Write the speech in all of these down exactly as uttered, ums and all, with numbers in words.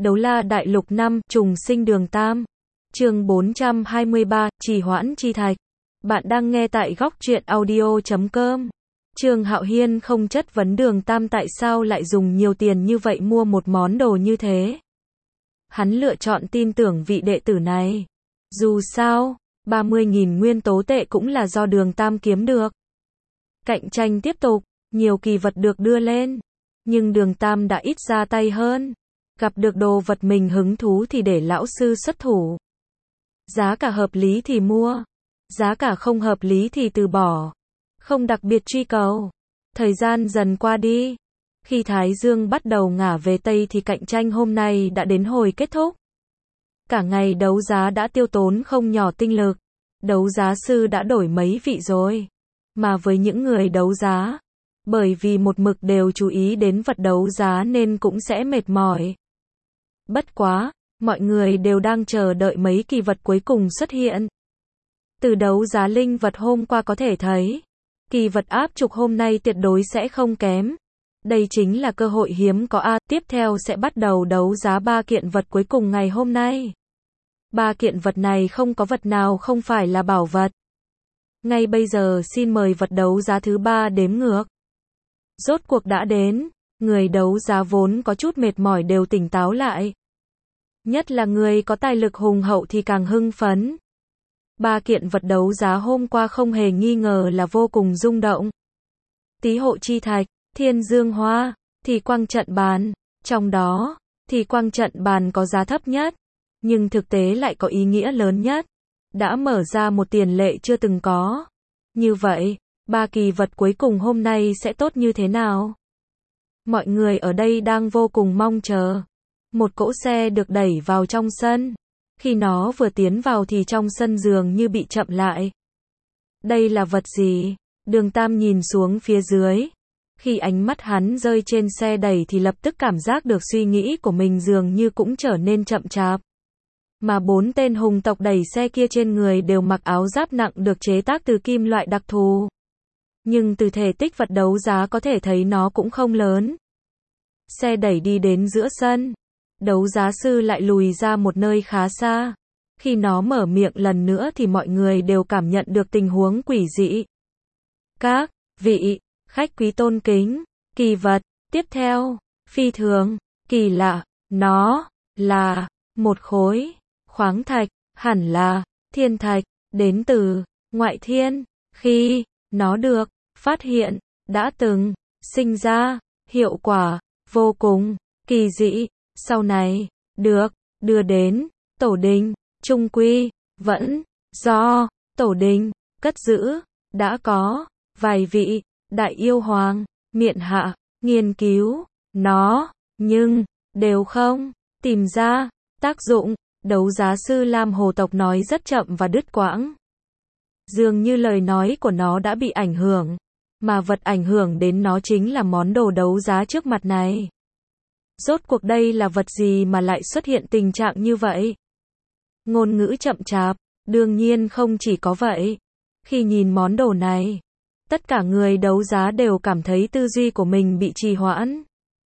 Đấu La Đại Lục năm, Trùng Sinh Đường Tam. Chương bốn trăm hai mươi ba, Trì hoãn chi thạch. Bạn đang nghe tại góc truyện audio chấm com. Trương Hạo Hiên không chất vấn Đường Tam tại sao lại dùng nhiều tiền như vậy mua một món đồ như thế. Hắn lựa chọn tin tưởng vị đệ tử này. Dù sao, ba mươi nghìn nguyên tố tệ cũng là do Đường Tam kiếm được. Cạnh tranh tiếp tục, nhiều kỳ vật được đưa lên. Nhưng Đường Tam đã ít ra tay hơn. Gặp được đồ vật mình hứng thú thì để lão sư xuất thủ. Giá cả hợp lý thì mua. Giá cả không hợp lý thì từ bỏ. Không đặc biệt truy cầu. Thời gian dần qua đi. Khi Thái Dương bắt đầu ngả về Tây thì cạnh tranh hôm nay đã đến hồi kết thúc. Cả ngày đấu giá đã tiêu tốn không nhỏ tinh lực. Đấu giá sư đã đổi mấy vị rồi. Mà với những người đấu giá, bởi vì một mực đều chú ý đến vật đấu giá nên cũng sẽ mệt mỏi. Bất quá, mọi người đều đang chờ đợi mấy kỳ vật cuối cùng xuất hiện. Từ đấu giá linh vật hôm qua có thể thấy, kỳ vật áp trục hôm nay tuyệt đối sẽ không kém. Đây chính là cơ hội hiếm có a. Tiếp theo sẽ bắt đầu đấu giá ba kiện vật cuối cùng ngày hôm nay. Ba kiện vật này không có vật nào không phải là bảo vật. Ngay bây giờ xin mời vật đấu giá thứ ba đếm ngược. Rốt cuộc đã đến, người đấu giá vốn có chút mệt mỏi đều tỉnh táo lại. Nhất là người có tài lực hùng hậu thì càng hưng phấn. Ba kiện vật đấu giá hôm qua không hề nghi ngờ là vô cùng rung động. Tý hộ chi thạch, thiên dương hoa, thì quang trận bàn, trong đó, thì quang trận bàn có giá thấp nhất, nhưng thực tế lại có ý nghĩa lớn nhất. Đã mở ra một tiền lệ chưa từng có. Như vậy, ba kỳ vật cuối cùng hôm nay sẽ tốt như thế nào? Mọi người ở đây đang vô cùng mong chờ. Một cỗ xe được đẩy vào trong sân. Khi nó vừa tiến vào thì trong sân dường như bị chậm lại. Đây là vật gì? Đường Tam nhìn xuống phía dưới. Khi ánh mắt hắn rơi trên xe đẩy thì lập tức cảm giác được suy nghĩ của mình dường như cũng trở nên chậm chạp. Mà bốn tên hùng tộc đẩy xe kia trên người đều mặc áo giáp nặng được chế tác từ kim loại đặc thù. Nhưng từ thể tích vật đấu giá có thể thấy nó cũng không lớn. Xe đẩy đi đến giữa sân. Đấu giá sư lại lùi ra một nơi khá xa. Khi nó mở miệng lần nữa thì mọi người đều cảm nhận được tình huống quỷ dị. Các vị khách quý tôn kính, kỳ vật tiếp theo, phi thường, kỳ lạ, nó là một khối khoáng thạch, hẳn là thiên thạch, đến từ ngoại thiên. Khi nó được phát hiện, đã từng sinh ra hiệu quả vô cùng kỳ dị. Sau này, được đưa đến tổ đình, trung quy, vẫn do tổ đình cất giữ. Đã có vài vị đại yêu hoàng, miện hạ, nghiên cứu nó, nhưng đều không tìm ra tác dụng. Đấu giá sư Lam Hồ tộc nói rất chậm và đứt quãng. Dường như lời nói của nó đã bị ảnh hưởng, mà vật ảnh hưởng đến nó chính là món đồ đấu giá trước mặt này. Rốt cuộc đây là vật gì mà lại xuất hiện tình trạng như vậy? Ngôn ngữ chậm chạp, đương nhiên không chỉ có vậy. Khi nhìn món đồ này, tất cả người đấu giá đều cảm thấy tư duy của mình bị trì hoãn.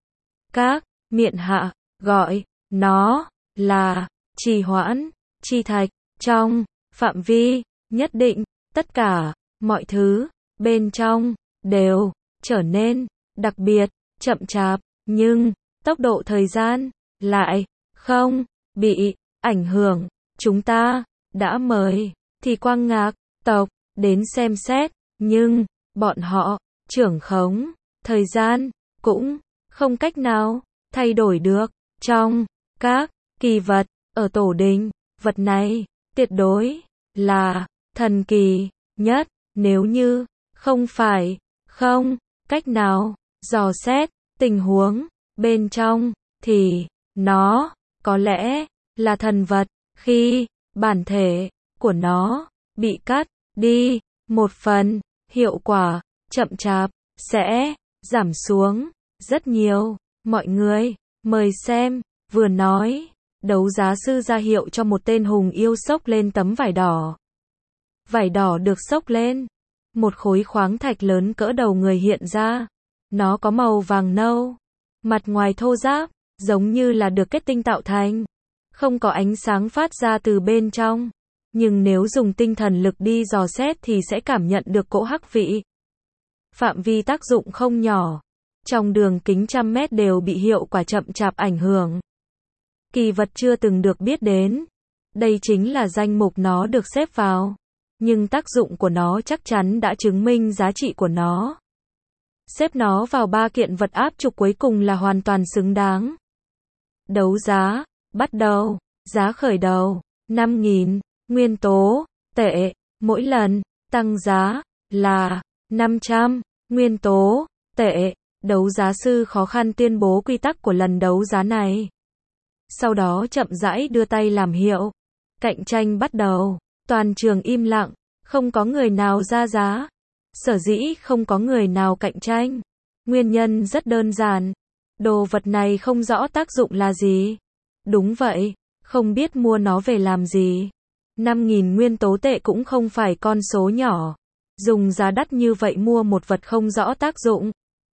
Các miện hạ gọi nó là trì hoãn chi thạch. Trong phạm vi nhất định, tất cả mọi thứ bên trong đều trở nên đặc biệt chậm chạp, nhưng tốc độ thời gian lại không bị ảnh hưởng. Chúng ta đã mời thì Quang Ngạc tộc đến xem xét, nhưng bọn họ trưởng khống thời gian cũng không cách nào thay đổi được. Trong các kỳ vật ở tổ đình, vật này tuyệt đối là thần kỳ nhất. Nếu như không phải không cách nào dò xét tình huống bên trong thì nó có lẽ là thần vật. Khi bản thể của nó bị cắt đi một phần, hiệu quả chậm chạp sẽ giảm xuống rất nhiều. Mọi người mời xem. Vừa nói, đấu giá sư ra hiệu cho một tên hùng yêu xốc lên tấm vải đỏ. Vải đỏ được xốc lên, một khối khoáng thạch lớn cỡ đầu người hiện ra. Nó có màu vàng nâu, mặt ngoài thô ráp, giống như là được kết tinh tạo thành, không có ánh sáng phát ra từ bên trong. Nhưng nếu dùng tinh thần lực đi dò xét thì sẽ cảm nhận được cỗ hắc vị. Phạm vi tác dụng không nhỏ. Trong đường kính trăm mét đều bị hiệu quả chậm chạp ảnh hưởng. Kỳ vật chưa từng được biết đến. Đây chính là danh mục nó được xếp vào. Nhưng tác dụng của nó chắc chắn đã chứng minh giá trị của nó. Xếp nó vào ba kiện vật áp trục cuối cùng là hoàn toàn xứng đáng. Đấu giá, bắt đầu, giá khởi đầu, năm nghìn, nguyên tố, tệ, mỗi lần, tăng giá, là, năm trăm, nguyên tố, tệ, đấu giá sư khó khăn tuyên bố quy tắc của lần đấu giá này. Sau đó chậm rãi đưa tay làm hiệu. Cạnh tranh bắt đầu, toàn trường im lặng, không có người nào ra giá. Sở dĩ không có người nào cạnh tranh. Nguyên nhân rất đơn giản. Đồ vật này không rõ tác dụng là gì. Đúng vậy, không biết mua nó về làm gì. năm nghìn nguyên tố tệ cũng không phải con số nhỏ. Dùng giá đắt như vậy mua một vật không rõ tác dụng.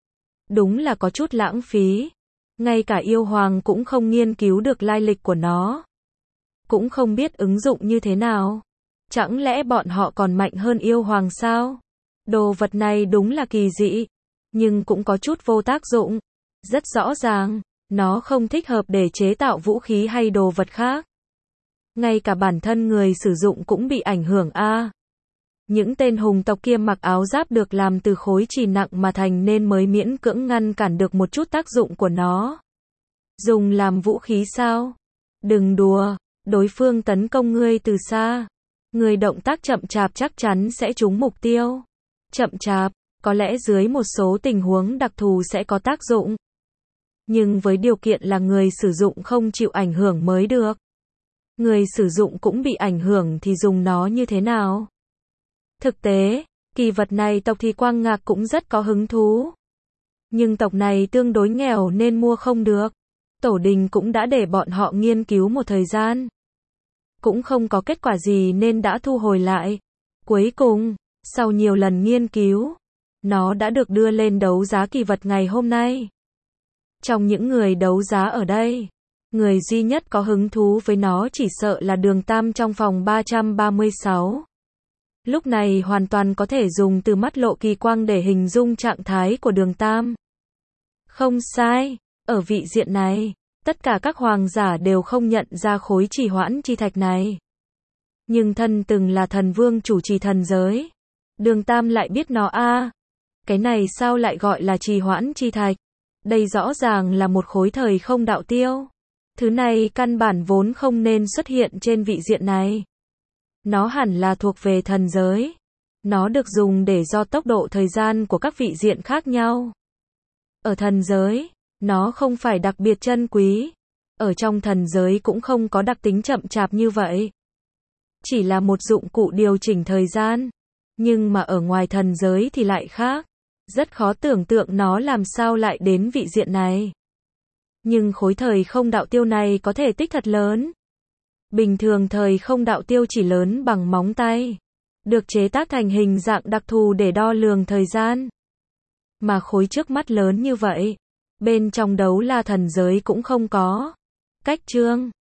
Đúng là có chút lãng phí. Ngay cả yêu hoàng cũng không nghiên cứu được lai lịch của nó. Cũng không biết ứng dụng như thế nào. Chẳng lẽ bọn họ còn mạnh hơn yêu hoàng sao? Đồ vật này đúng là kỳ dị. Nhưng cũng có chút vô tác dụng. Rất rõ ràng, nó không thích hợp để chế tạo vũ khí hay đồ vật khác. Ngay cả bản thân người sử dụng cũng bị ảnh hưởng a. Những tên hùng tộc kia mặc áo giáp được làm từ khối chì nặng mà thành nên mới miễn cưỡng ngăn cản được một chút tác dụng của nó. Dùng làm vũ khí sao? Đừng đùa, đối phương tấn công ngươi từ xa. Người động tác chậm chạp chắc chắn sẽ trúng mục tiêu. Chậm chạp, có lẽ dưới một số tình huống đặc thù sẽ có tác dụng. Nhưng với điều kiện là người sử dụng không chịu ảnh hưởng mới được. Người sử dụng cũng bị ảnh hưởng thì dùng nó như thế nào? Thực tế, kỳ vật này tộc thì Quang Ngạc cũng rất có hứng thú. Nhưng tộc này tương đối nghèo nên mua không được. Tổ đình cũng đã để bọn họ nghiên cứu một thời gian. Cũng không có kết quả gì nên đã thu hồi lại. Cuối cùng, sau nhiều lần nghiên cứu, nó đã được đưa lên đấu giá kỳ vật ngày hôm nay. Trong những người đấu giá ở đây, người duy nhất có hứng thú với nó chỉ sợ là Đường Tam trong phòng ba trăm ba mươi sáu. Lúc này hoàn toàn có thể dùng từ mắt lộ kỳ quang để hình dung trạng thái của Đường Tam. Không sai, ở vị diện này, tất cả các hoàng giả đều không nhận ra khối trì hoãn chi thạch này. Nhưng thân từng là thần vương chủ trì thần giới. Đường Tam lại biết nó a. À, cái này sao lại gọi là trì hoãn chi thạch? Đây rõ ràng là một khối thời không đạo tiêu. Thứ này căn bản vốn không nên xuất hiện trên vị diện này. Nó hẳn là thuộc về thần giới. Nó được dùng để do tốc độ thời gian của các vị diện khác nhau. Ở thần giới, nó không phải đặc biệt chân quý. Ở trong thần giới cũng không có đặc tính chậm chạp như vậy. Chỉ là một dụng cụ điều chỉnh thời gian. Nhưng mà ở ngoài thần giới thì lại khác. Rất khó tưởng tượng nó làm sao lại đến vị diện này. Nhưng khối thời không đạo tiêu này có thể tích thật lớn. Bình thường thời không đạo tiêu chỉ lớn bằng móng tay. Được chế tác thành hình dạng đặc thù để đo lường thời gian. Mà khối trước mắt lớn như vậy. Bên trong đấu la thần giới cũng không có. Cách chương